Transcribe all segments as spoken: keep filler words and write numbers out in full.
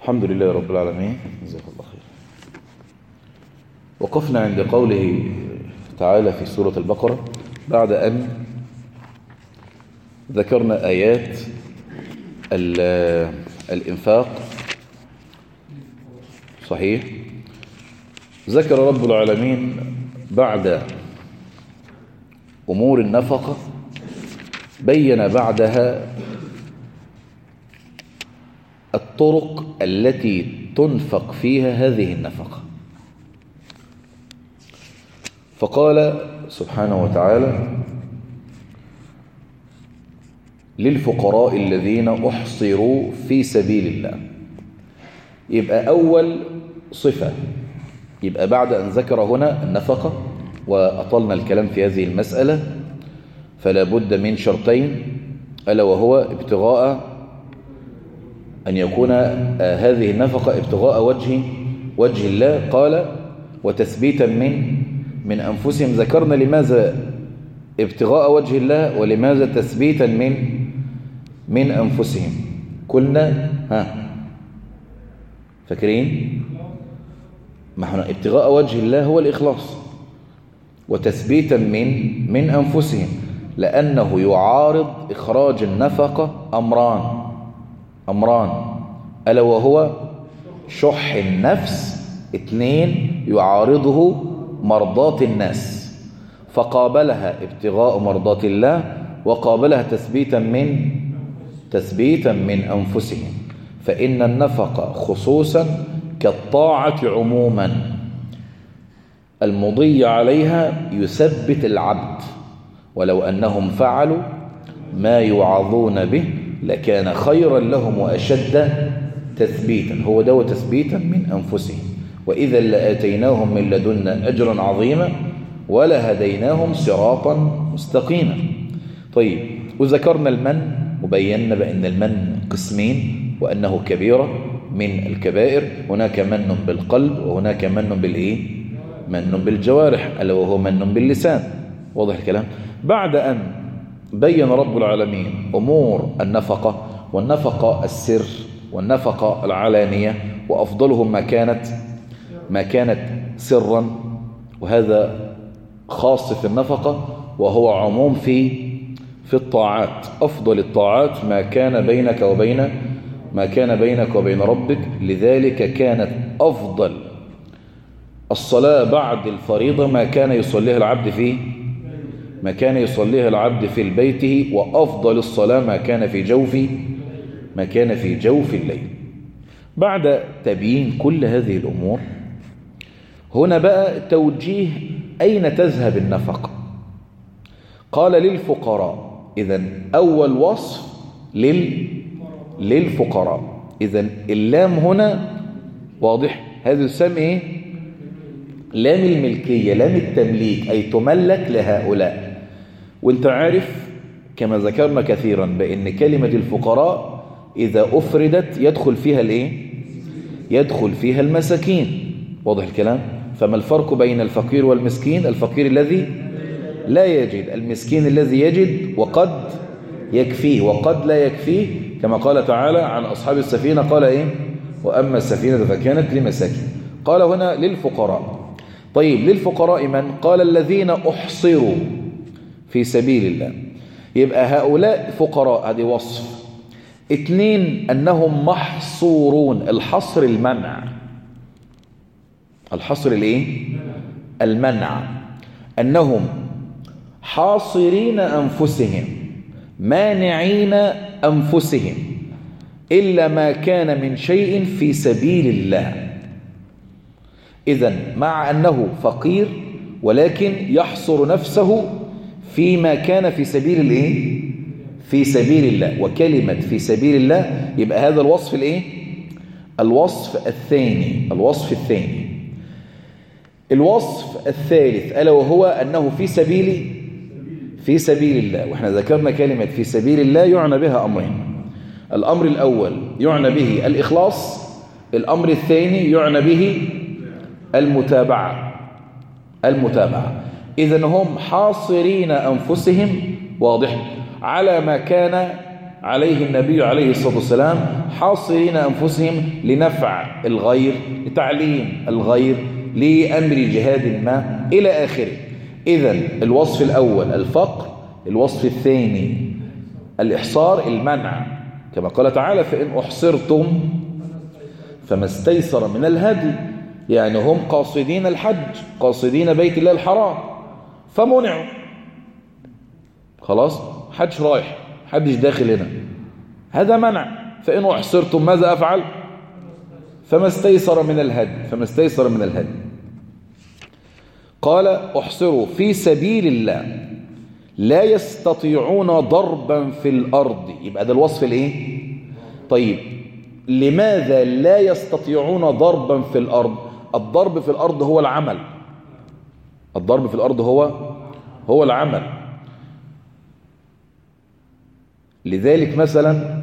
الحمد لله رب العالمين، جزاك الله خير. وقفنا عند قوله تعالى في سورة البقرة بعد أن ذكرنا آيات الإنفاق. صحيح، ذكر رب العالمين بعد أمور النفقة بين بعدها الطرق التي تنفق فيها هذه النفقة، فقال سبحانه وتعالى: للفقراء الذين أحصروا في سبيل الله. يبقى أول صفة، يبقى بعد أن ذكر هنا النفقة وأطلنا الكلام في هذه المسألة، فلا بد من شرطين، ألا وهو ابتغاء أن يكون هذه النفقة ابتغاء وجه وجه الله. قال: وتثبيتا من من أنفسهم. ذكرنا لماذا ابتغاء وجه الله ولماذا تثبيتا من من أنفسهم. قلنا ها فاكرين؟ ما احنا ابتغاء وجه الله هو الإخلاص، وتثبيتا من من أنفسهم، لأنه يعارض إخراج النفقة أمران أمران ألا وهو شح النفس، اثنين يعارضه مرضاة الناس، فقابلها ابتغاء مرضاة الله وقابلها تثبيتا من تثبيتا من أنفسهم. فإن النفقة خصوصا كالطاعة عموما المضي عليها يثبت العبد، ولو أنهم فعلوا ما يوعظون به لكان خيرا لهم وأشد تثبيتا. هو ده تثبيتا من أنفسهم. وإذا لآتيناهم من لدنا أجرا عظيما ولهديناهم صراطا مستقيما. طيب، وذكرنا المن وبينا بأن المن قسمين، وأنه كبيرة من الكبائر. هناك من بالقلب وهناك من بالإيه؟ من بالجوارح، ألا وهو من باللسان. واضح الكلام؟ بعد أن بين رب العالمين أمور النفقة، والنفقة السر والنفقة العلانية، وأفضلهم ما كانت ما كانت سرا، وهذا خاص في النفقة، وهو عموم في في الطاعات. أفضل الطاعات ما كان بينك وبين ما كان بينك وبين ربك. لذلك كانت أفضل الصلاة بعد الفريضة ما كان يصليها العبد فيه ما كان يصليها العبد في بيته، وأفضل الصلاة ما كان في جوف ما كان في جوف الليل. بعد تبيين كل هذه الأمور، هنا بقى توجيه أين تذهب النفقة. قال: للفقراء. إذن أول وصف لل للفقراء. إذن اللام هنا واضح، هذا السام إيه؟ لام الملكية، لام التمليك، أي تملك لهؤلاء. وانت عارف كما ذكرنا كثيرا بأن كلمة الفقراء إذا أفردت يدخل فيها الإيه؟ يدخل فيها المساكين. واضح الكلام؟ فما الفرق بين الفقير والمسكين؟ الفقير الذي لا يجد، المسكين الذي يجد وقد يكفيه وقد لا يكفيه، كما قال تعالى عن أصحاب السفينة. قال إيه؟ وأما السفينة فكانت لمساكين. قال هنا للفقراء. طيب، للفقراء من؟ قال: الذين أحصروا في سبيل الله. يبقى هؤلاء فقراء، هذه وصف. اثنين، أنهم محصورون. الحصر المنع، الحصر الايه؟ المنع. أنهم حاصرين أنفسهم، مانعين أنفسهم إلا ما كان من شيء في سبيل الله. إذن مع أنه فقير ولكن يحصر نفسه فيما كان في سبيل الإيه؟ في سبيل الله. وكلمة في سبيل الله يبقى هذا الوصف الإيه؟ الوصف الثاني. الوصف الثاني الوصف الثالث ألا وهو أنه في سبيل في سبيل الله. وإحنا ذكرنا كلمة في سبيل الله يعنى بها أمرين. الأمر الأول يعنى به الإخلاص، الأمر الثاني يعنى به المتابعة المتابعة إذن هم حاصرين أنفسهم، واضح، على ما كان عليه النبي عليه الصلاة والسلام حاصرين أنفسهم لنفع الغير، لتعليم الغير، لأمر جهاد ما إلى آخره. إذن الوصف الأول الفقر، الوصف الثاني الإحصار المنع، كما قال تعالى فإن أحصرتم فما استيسر من الهدي، يعني هم قاصدين الحج، قاصدين بيت الله الحرام فمنعوا، خلاص حج رايح، حدش داخل هنا، هذا منع. فإن أحصرتم ماذا أفعل؟ فما استيسر من الهدي، فما استيسر من الهدي. قال احصروا في سبيل الله لا يستطيعون ضربا في الأرض، يبقى ده الوصف الايه؟ طيب لماذا لا يستطيعون ضربا في الأرض؟ الضرب في الأرض هو العمل، الضرب في الأرض هو هو العمل. لذلك مثلا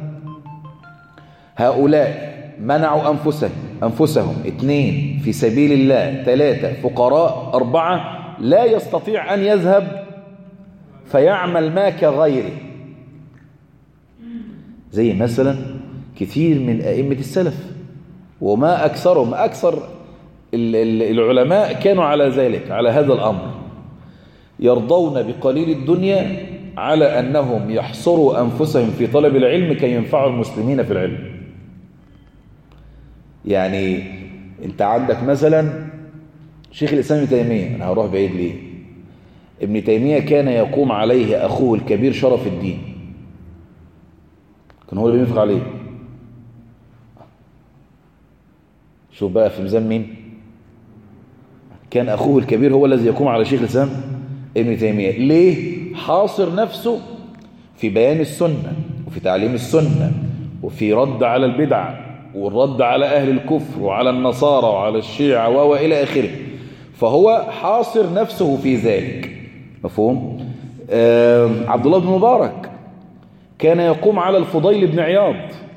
هؤلاء منعوا أنفسهم أنفسهم اثنين في سبيل الله، ثلاثة فقراء، أربعة لا يستطيع أن يذهب فيعمل ما كغيره. زي مثلا كثير من أئمة السلف، وما أكثرهم، أكثر العلماء كانوا على ذلك، على هذا الأمر، يرضون بقليل الدنيا على أنهم يحصروا أنفسهم في طلب العلم كي ينفعوا المسلمين في العلم. يعني أنت عندك مثلا شيخ الإسلام ابن تيمية، أنا هروح بعيد ليه؟ ابن تيمية كان يقوم عليه أخوه الكبير شرف الدين، كان هو اللي بينفق عليه. شوف بقى في ميزان مين؟ كان أخوه الكبير هو الذي يقوم على شيخ الإسلام ابن تيمية. ليه؟ حاصر نفسه في بيان السنة وفي تعليم السنة وفي رد على البدع والرد على أهل الكفر وعلى النصارى وعلى الشيعة وإلى آخره، فهو حاصر نفسه في ذلك. مفهوم؟ آه عبد الله بن مبارك كان يقوم على الفضيل بن عياض،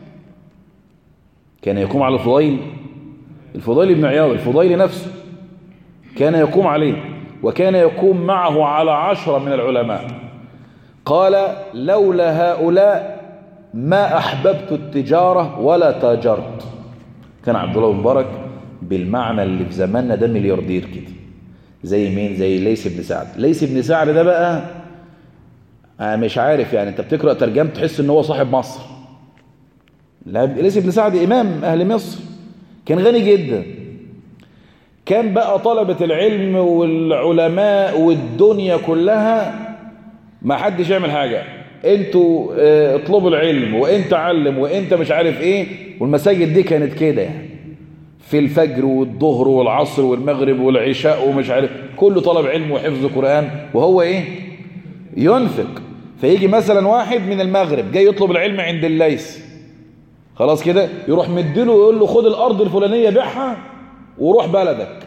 كان يقوم على الفضيل الفضيل بن عياض، الفضيل نفسه كان يقوم عليه، وكان يقوم معه على عشرة من العلماء. قال لولا هؤلاء ما أحببت التجارة ولا تاجرت. كان عبد الله بن مبارك بالمعنى اللي في زماننا ده ملياردير كده، زي مين؟ زي ليث بن سعد. ليث بن سعد ده بقى أنا مش عارف، يعني انت بتقرأ ترجمة تحس ان هو صاحب مصر. ليث بن سعد إمام أهل مصر، كان غني جدا، كان بقى طلبة العلم والعلماء والدنيا كلها ما حدش يعمل حاجة، انتوا اه اطلبوا العلم وانت علم وانت مش عارف ايه. والمساجد دي كانت كده يعني، في الفجر والظهر والعصر والمغرب والعشاء ومش عارف، كله طلب علم وحفظ قرآن، وهو ايه؟ ينفق. فيجي مثلا واحد من المغرب جاي يطلب العلم عند الليث، خلاص كده يروح مديله ويقول له خد الارض الفلانية بيعها وروح بلدك،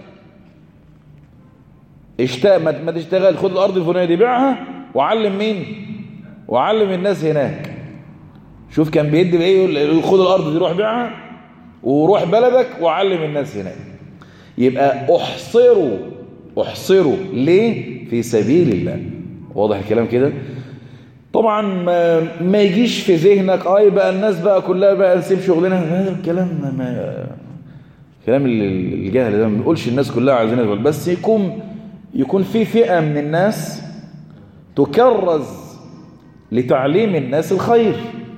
اشتاق ما تشتغل، خد الارض الفلانية دي بيعها وعلم مين؟ وعلم الناس هناك. شوف كان بيدي بايه؟ يقول خد الارض دي روح بيعها وروح بلدك وعلم الناس هناك. يبقى احصروا احصروا ليه؟ في سبيل الله. واضح الكلام كده؟ طبعا ما, ما يجيش في ذهنك اه يبقى الناس بقى كلها بقى نسيب شغلنا، هذا الكلام ما كلام الجهل ده، ما بنقولش الناس كلها عايزين، بس يكون يكون في فئة من الناس تكرز لتعليم الناس الخير.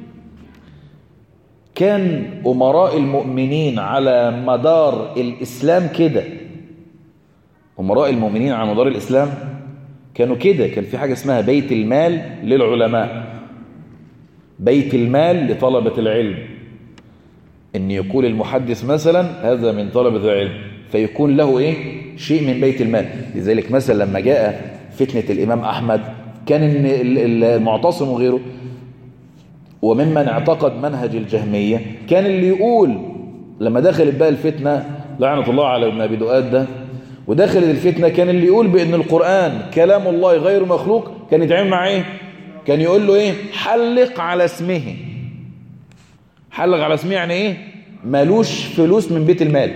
كان أمراء المؤمنين على مدار الإسلام كده، أمراء المؤمنين على مدار الإسلام كانوا كده. كان في حاجة اسمها بيت المال للعلماء، بيت المال لطلبة العلم، إن يقول المحدث مثلا هذا من طلبة العلم فيكون له إيه؟ شيء من بيت المال. لذلك مثلا لما جاء فتنة الإمام أحمد كان المعتصم وغيره وممن اعتقد منهج الجهمية كان اللي يقول لما دخلت بقى الفتنة لعنة الله على ابن أبي دؤاد ده ودخلت الفتنة، كان اللي يقول بأن القرآن كلام الله غير مخلوق كان يتعامل مع إيه؟ كان يقول له إيه؟ حلق على اسمه. حلق على اسمه يعني إيه؟ مالوش فلوس من بيت المال،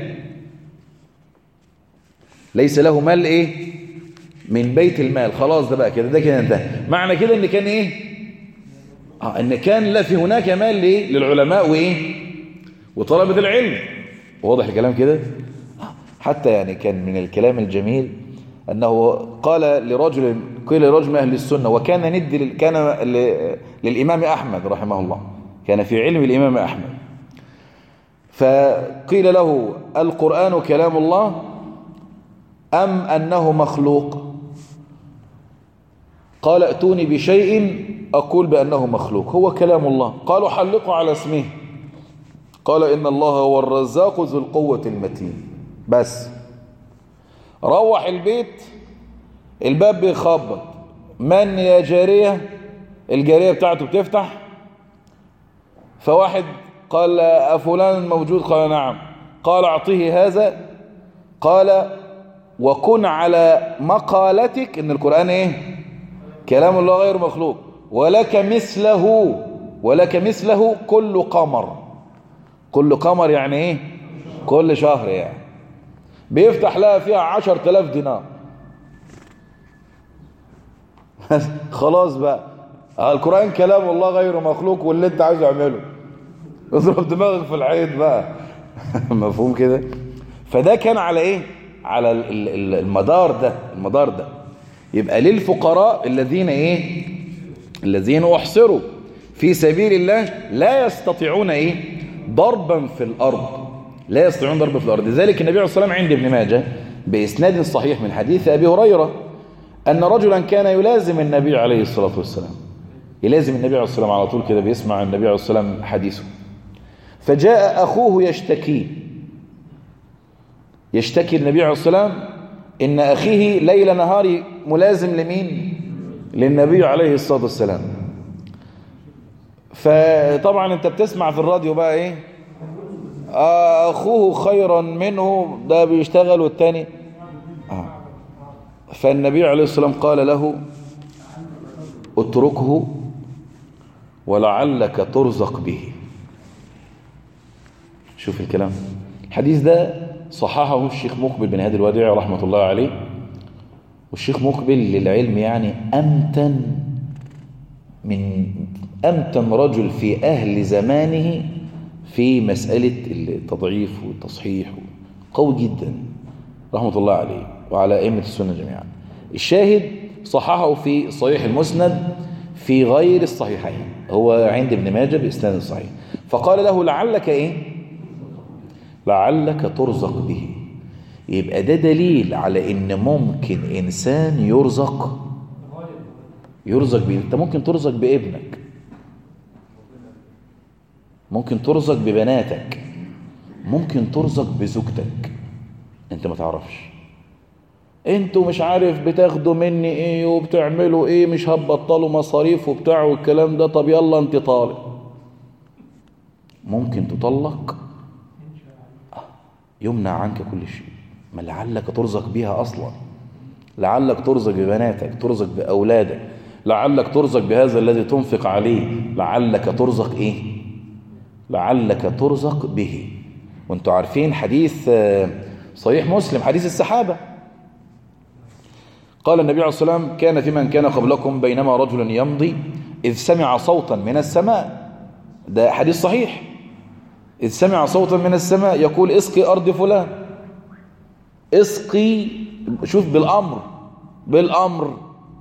ليس له مال إيه؟ من بيت المال. خلاص ده بقى كده، ده كده انتهى. معنى كده ان كان ايه؟ آه ان كان لا في هناك مال ليه للعلماء وايه وطلبة العلم. واضح الكلام كده؟ آه حتى يعني كان من الكلام الجميل انه قال لرجل قيل لرجل من اهل السنة وكان ندي كان للامام احمد رحمه الله، كان في علم الامام احمد، فقيل له القرآن كلام الله ام انه مخلوق؟ قال ائتوني بشيء أقول بأنه مخلوق. هو كلام الله. قالوا حلقوا على اسمه. قال إن الله هو الرزاق ذو القوة المتين. بس روح البيت الباب بيخبط، من يا جارية؟ الجارية بتاعته بتفتح، فواحد قال أفلان موجود؟ قال نعم. قال أعطيه هذا. قال وكن على مقالتك إن القرآن إيه؟ كلام الله غير مخلوق، ولك مثله ولك مثله كل قمر. كل قمر يعني ايه؟ كل شهر يعني. بيفتح لها فيها عشر تلاف دينار. خلاص بقى القرآن كلام الله غير مخلوق واللي انت عايزه اعمله، اضرب دماغك في الحيط بقى. مفهوم كده؟ فده كان على ايه؟ على المدار ده المدار ده يبقى للفقراء الذين ايه؟ الذين احصروا في سبيل الله لا يستطيعون ايه؟ ضربا في الارض، لا يستطيعون ضربا في الارض. لذلك النبي عليه الصلاه والسلام عند ابن ماجه باسناد صحيح من حديث ابي هريره ان رجلا كان يلازم النبي عليه الصلاه والسلام، يلازم النبي عليه الصلاه والسلام على طول كده، بيسمع النبي عليه الصلاه والسلام حديثه. فجاء اخوه يشتكي يشتكي النبي عليه الصلاه والسلام ان اخيه ليل نهار ملازم لمين؟ للنبي عليه الصلاه والسلام. فطبعا انت بتسمع في الراديو بقى ايه؟ آه اخوه خيرا منه، ده بيشتغل والتاني آه. فالنبي عليه الصلاه والسلام قال له اتركه ولعلك ترزق به. شوف الكلام. الحديث ده صححه الشيخ مقبل بن هادي الوديع رحمة الله عليه. والشيخ مقبل للعلم يعني أمتن من أمتن رجل في أهل زمانه في مسألة التضعيف والتصحيح، قوي جدا رحمة الله عليه وعلى أئمة السنة جميعا. الشاهد صححه في صحيح المسند في غير الصحيحين، هو عند ابن ماجه بإسناد صحيح. فقال له لعلك إيه؟ لعلك ترزق به. يبقى ده دليل على ان ممكن انسان يرزق يرزق به. انت ممكن ترزق بابنك، ممكن ترزق ببناتك، ممكن ترزق بزوجتك، انت ما تعرفش. انتوا مش عارف بتاخدوا مني ايه وبتعملوا ايه، مش هتبطلوا مصاريف وبتاع والكلام ده، طب يلا انت طالق. ممكن تطلق يمنع عنك كل شيء، ما لعلك ترزق بها أصلا، لعلك ترزق ببناتك، ترزق بأولادك، لعلك ترزق بهذا الذي تنفق عليه، لعلك ترزق إيه؟ لعلك ترزق به. وانتوا عارفين حديث صحيح مسلم، حديث السحابة، قال النبي عليه الصلاة والسلام كان في من كان قبلكم بينما رجل يمضي إذ سمع صوتا من السماء. ده حديث صحيح. إذ سمع صوتا من السماء يقول اسقي أرض فلان، اسقي، شوف بالأمر بالأمر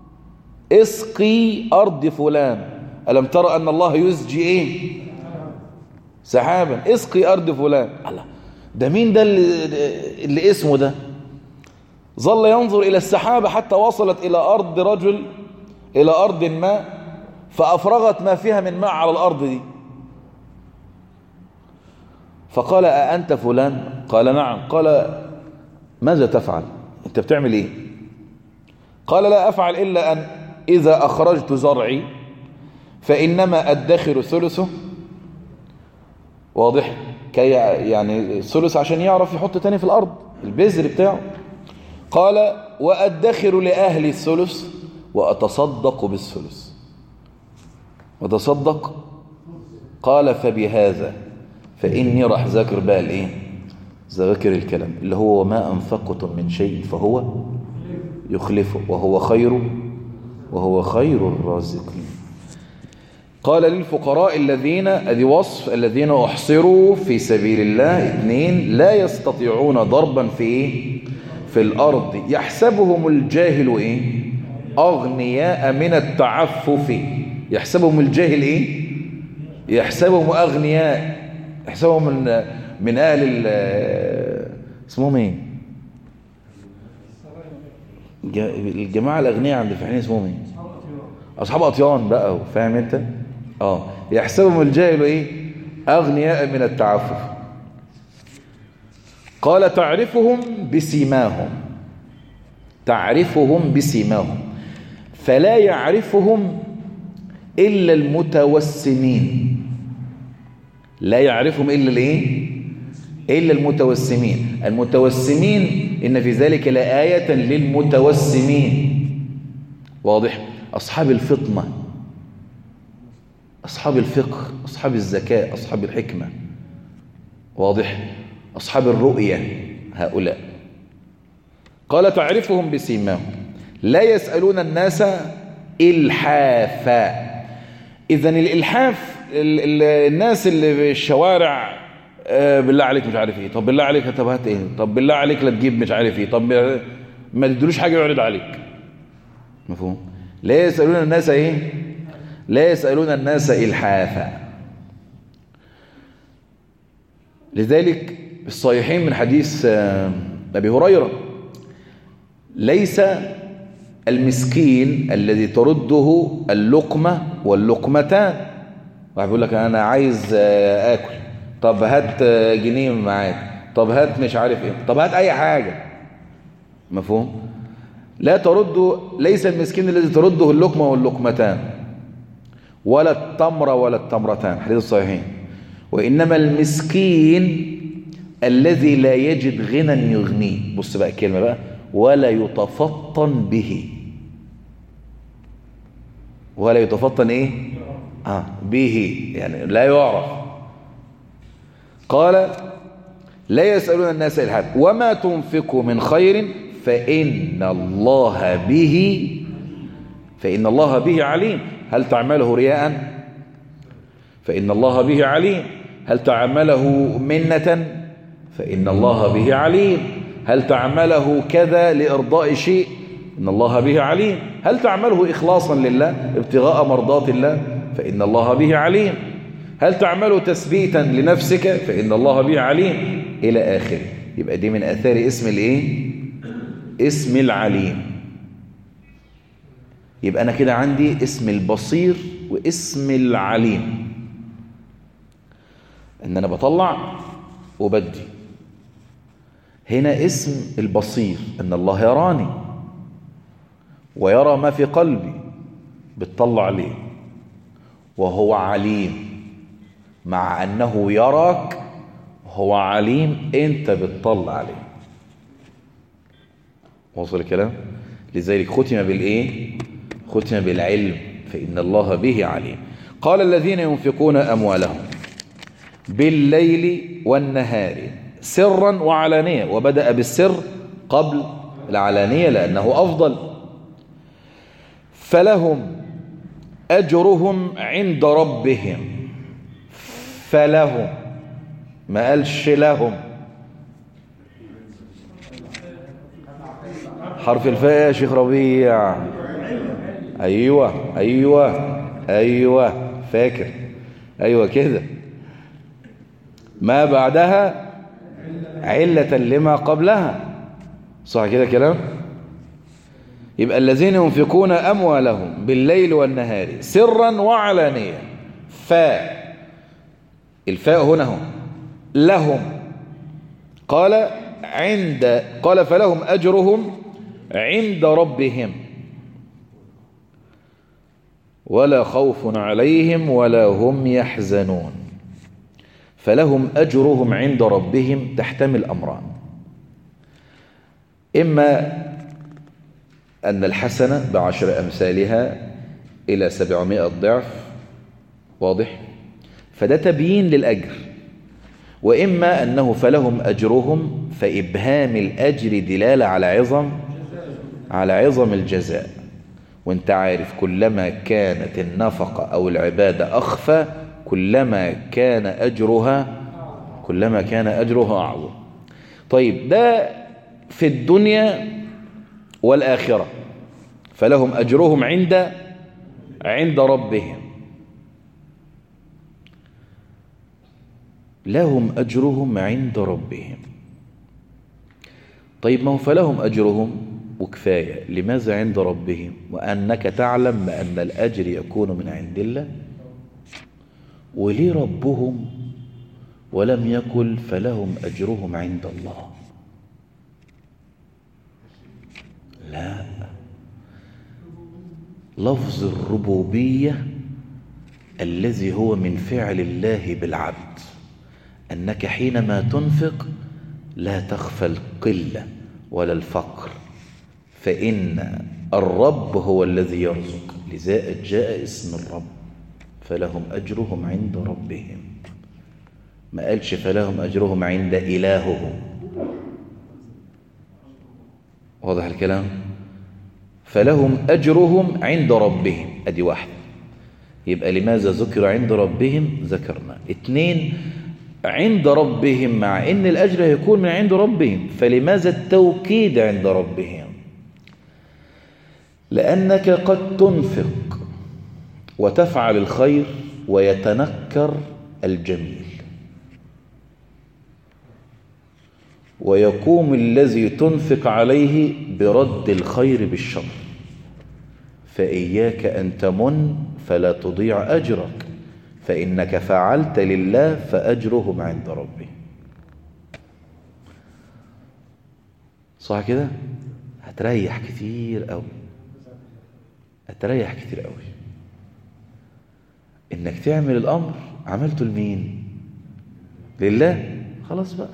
اسقي أرض فلان. ألم ترى أن الله يسجي إيه؟ سحابا. اسقي أرض فلان. الله، ده مين ده اللي, اللي اسمه ده؟ ظل ينظر إلى السحابة حتى وصلت إلى أرض رجل، إلى أرض ما، فأفرغت ما فيها من ماء على الأرض دي. فقال أأنت فلان؟ قال نعم. قال ماذا تفعل؟ أنت بتعمل إيه؟ قال لا أفعل إلا أن إذا أخرجت زرعي فإنما أدخر ثلثه، واضح؟ كي يعني ثلث عشان يعرف يحط تاني في الأرض البذر بتاعه. قال وأدخر لأهلي الثلث وأتصدق بالثلث. وتصدق. قال فبهذا، فإني راح ذاكر بقى الإيه؟ ذاكر الكلام اللي هو ما أنفقتم من شيء فهو يخلفه وهو خير وهو خير الرازقين. قال للفقراء الذين ادي وصف الذين احصروا في سبيل الله. اثنين لا يستطيعون ضربا في ايه في الارض يحسبهم الجاهل ايه اغنياء من التعفف. يحسبهم الجاهل ايه يحسبهم اغنياء، يحسبهم من من اهل اسمهم ايه الجماعه الاغنياء عند الفلاحين اسمهم ايه اصحاب اطيان بقى، فاهم انت؟ اه يحسبهم الجاهل ايه اغنياء من التعفف. قال تعرفهم بسيماهم، تعرفهم بسيماهم فلا يعرفهم الا المتوسمين. لا يعرفهم الا الايه الا المتوسمين. المتوسمين ان في ذلك لآية للمتوسمين. واضح؟ اصحاب الفطنة، أصحاب الفقه، أصحاب الذكاء، أصحاب الحكمة. واضح؟ أصحاب الرؤية هؤلاء. قال تعرفهم بسيماهم لا يسألون الناس إلحافا. إذن الإلحاف الناس اللي في الشوارع بالله عليك مش عارف إيه، طب بالله عليك طب هات إيه، طب بالله عليك لا تجيب مش عارف إيه، طب ما تدلوش حاجة يعرض عليك. مفهوم؟ لا يسألون الناس إيه لا يسألون الناس إلحافا. لذلك الصحيحين من حديث أبي هريرة ليس المسكين الذي ترده اللقمة واللقمتان. واحد بيقول لك أنا عايز آكل، طب هات جنيه معاك، طب هات مش عارف إيه، طب هات أي حاجة. مفهوم؟ لا ترد، ليس المسكين الذي ترده اللقمة واللقمتان ولا التمر ولا التمرتان، حديث الصحيحين. وإنما المسكين الذي لا يجد غنى يغنيه. بص بقى الكلمة بقى، ولا يتفطن به. ولا يتفطن ايه آه به، يعني لا يعرف. قال لا يسألون الناس إلحافا وما تنفقوا من خير فإن الله به فإن الله به عليم. هل تعمله رياء؟ فإن الله به عليم. هل تعمله منة؟ فإن الله به عليم. هل تعمله كذا لإرضاء شيء؟ إن الله به عليم. هل تعمله إخلاصا لله ابتغاء مرضات الله؟ فإن الله به عليم. هل تعمله تثبيتا لنفسك؟ فإن الله به عليم، إلى آخره. يبقى دي من آثار اسم الإيه؟ اسم العليم. يبقى أنا كده عندي اسم البصير واسم العليم، إن أنا بطلع وبدي. هنا اسم البصير إن الله يراني ويرى ما في قلبي، بتطلع عليه. وهو عليم، مع أنه يراك هو عليم، أنت بتطلع عليه. وصل الكلام؟ لذلك ختم بالإيه؟ ختم بالعلم، فإن الله به عليم. قال الذين ينفقون أموالهم بالليل والنهار سرا وعلانية، وبدأ بالسر قبل العلانية لأنه أفضل. فلهم أجرهم عند ربهم. فلهم، ما قالش لهم. حرف الفاء يا شيخ ربيع. أيوة أيوة أيوة فاكر، أيوة كده. ما بعدها علة لما قبلها، صح كده كلام؟ يبقى الذين ينفقون أموالهم بالليل والنهار سرا وعلانية. فاء، الفاء هنا هم لهم. قال عند قال فلهم أجرهم عند ربهم ولا خوف عليهم ولا هم يحزنون. فلهم أجرهم عند ربهم تحتمل أمران: إما أن الحسنة بعشر أمثالها إلى سبعمائة ضعف، واضح؟ فده تبيين للأجر. وإما أنه فلهم أجرهم فإبهام الأجر دلالة على عظم على عظم الجزاء. وانت عارف كلما كانت النفقة أو العبادة أخفى كلما كان أجرها كلما كان أجرها أعظم. طيب ده في الدنيا والآخرة، فلهم أجرهم عند عند ربهم. لهم أجرهم عند ربهم. طيب ما هو فلهم أجرهم وكفاية، لماذا عند ربهم وأنك تعلم بأن الأجر يكون من عند الله؟ وليه ربهم ولم يقل فلهم أجرهم عند الله؟ لا، لفظ الربوبية الذي هو من فعل الله بالعبد، أنك حينما تنفق لا تخفى القلة ولا الفقر، فإن الرب هو الذي يرزق، لذا جاء اسم الرب فلهم أجرهم عند ربهم. ما قالش فلهم أجرهم عند إلههم. واضح الكلام؟ فلهم أجرهم عند ربهم، أدي واحدة. يبقى لماذا ذكر عند ربهم؟ ذكرنا. اتنين، عند ربهم مع ان الاجر هيكون من عند ربهم، فلماذا التوكيد عند ربهم؟ لانك قد تنفق وتفعل الخير ويتنكر الجميل، ويقوم الذي تنفق عليه برد الخير بالشر، فإياك أن تمن فلا تضيع أجرك، فإنك فعلت لله فأجرهم عند ربه. صح كده؟ هتريح كتير قوي، هتريح كتير قوي إنك تعمل الأمر عملته لمين؟ لله. خلاص بقى.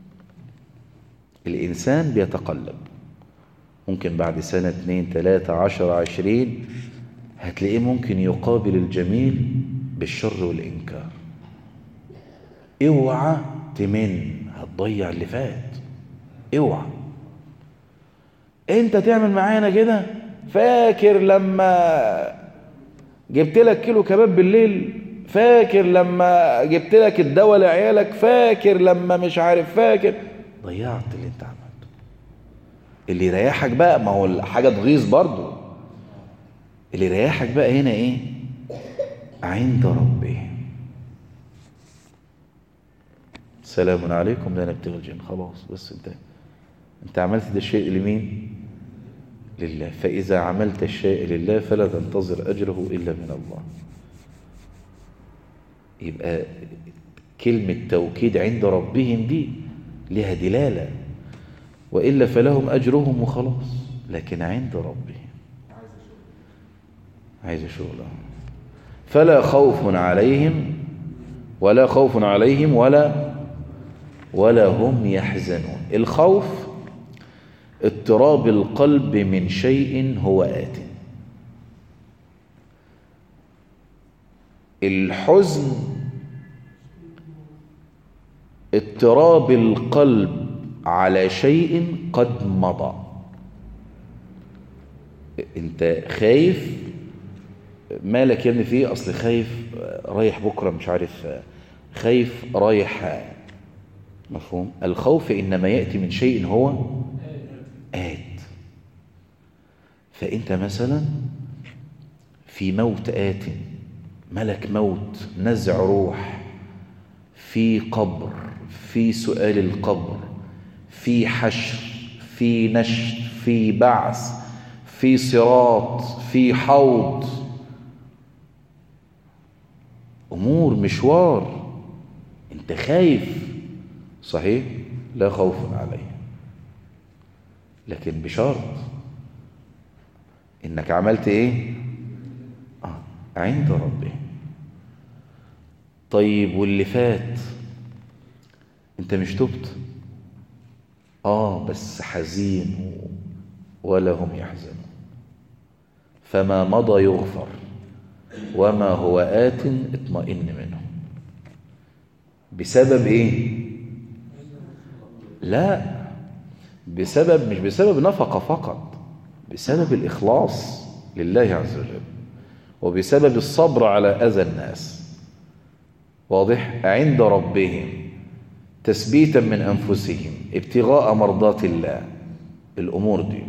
الإنسان بيتقلب، ممكن بعد سنة اتنين تلاتة عشر عشرين هتلاقيه ممكن يقابل الجميل بالشر والإنكار. اوعى تمن، هتضيع اللي فات. اوعى انت تعمل معانا كده. فاكر لما جبت لك كيلو كباب بالليل؟ فاكر لما جبت لك الدواء لعيالك؟ فاكر لما مش عارف؟ فاكر؟ ضيعت اللي انت عملته. اللي يريحك بقى، ما هو حاجة تغيظ برضو، اللي يريحك بقى هنا ايه؟ عند ربه. سلام عليكم لا نبتغي الجنة. خلاص بس انت انت عملت ده الشيء لمين؟ لله. فإذا عملت الشيء لله فلا تنتظر أجره إلا من الله. يبقى كلمة توكيد عند ربهم دي لها دلالة، وإلا فلهم أجرهم وخلاص. لكن عند ربهم عايز شغل. فلا خوف عليهم ولا خوف عليهم ولا ولا هم يحزنون. الخوف اضطراب القلب من شيء هو آت. الحزن اضطراب القلب على شيء قد مضى. انت خايف، مالك يا ابني فيه؟ اصل خايف رايح بكره مش عارف، خايف رايح. مفهوم؟ الخوف انما ياتي من شيء هو آت. فانت مثلا في موت آت، ملك موت، نزع روح، في قبر، في سؤال القبر، في حشر، في نشر، في بعث، في صراط، في حوض، أمور مشوار. أنت خايف صحيح، لا خوف عليه، لكن بشرط إنك عملت إيه؟ آه. عند ربه. طيب واللي فات أنت مش تبت؟ آه بس حزين ولا هم يحزنون. فما مضى يغفر وما هو آت اطمئن منه. بسبب ايه؟ لا، بسبب مش بسبب نفقة فقط، بسبب الإخلاص. لله عز وجل، وبسبب الصبر على أذى الناس، واضح، عند ربهم تثبيتا من أنفسهم ابتغاء مرضات الله، الأمور دي.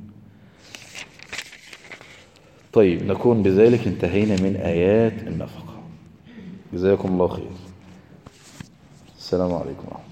طيب نكون بذلك انتهينا من آيات النفقة. جزاكم الله خير. السلام عليكم ورحمة الله.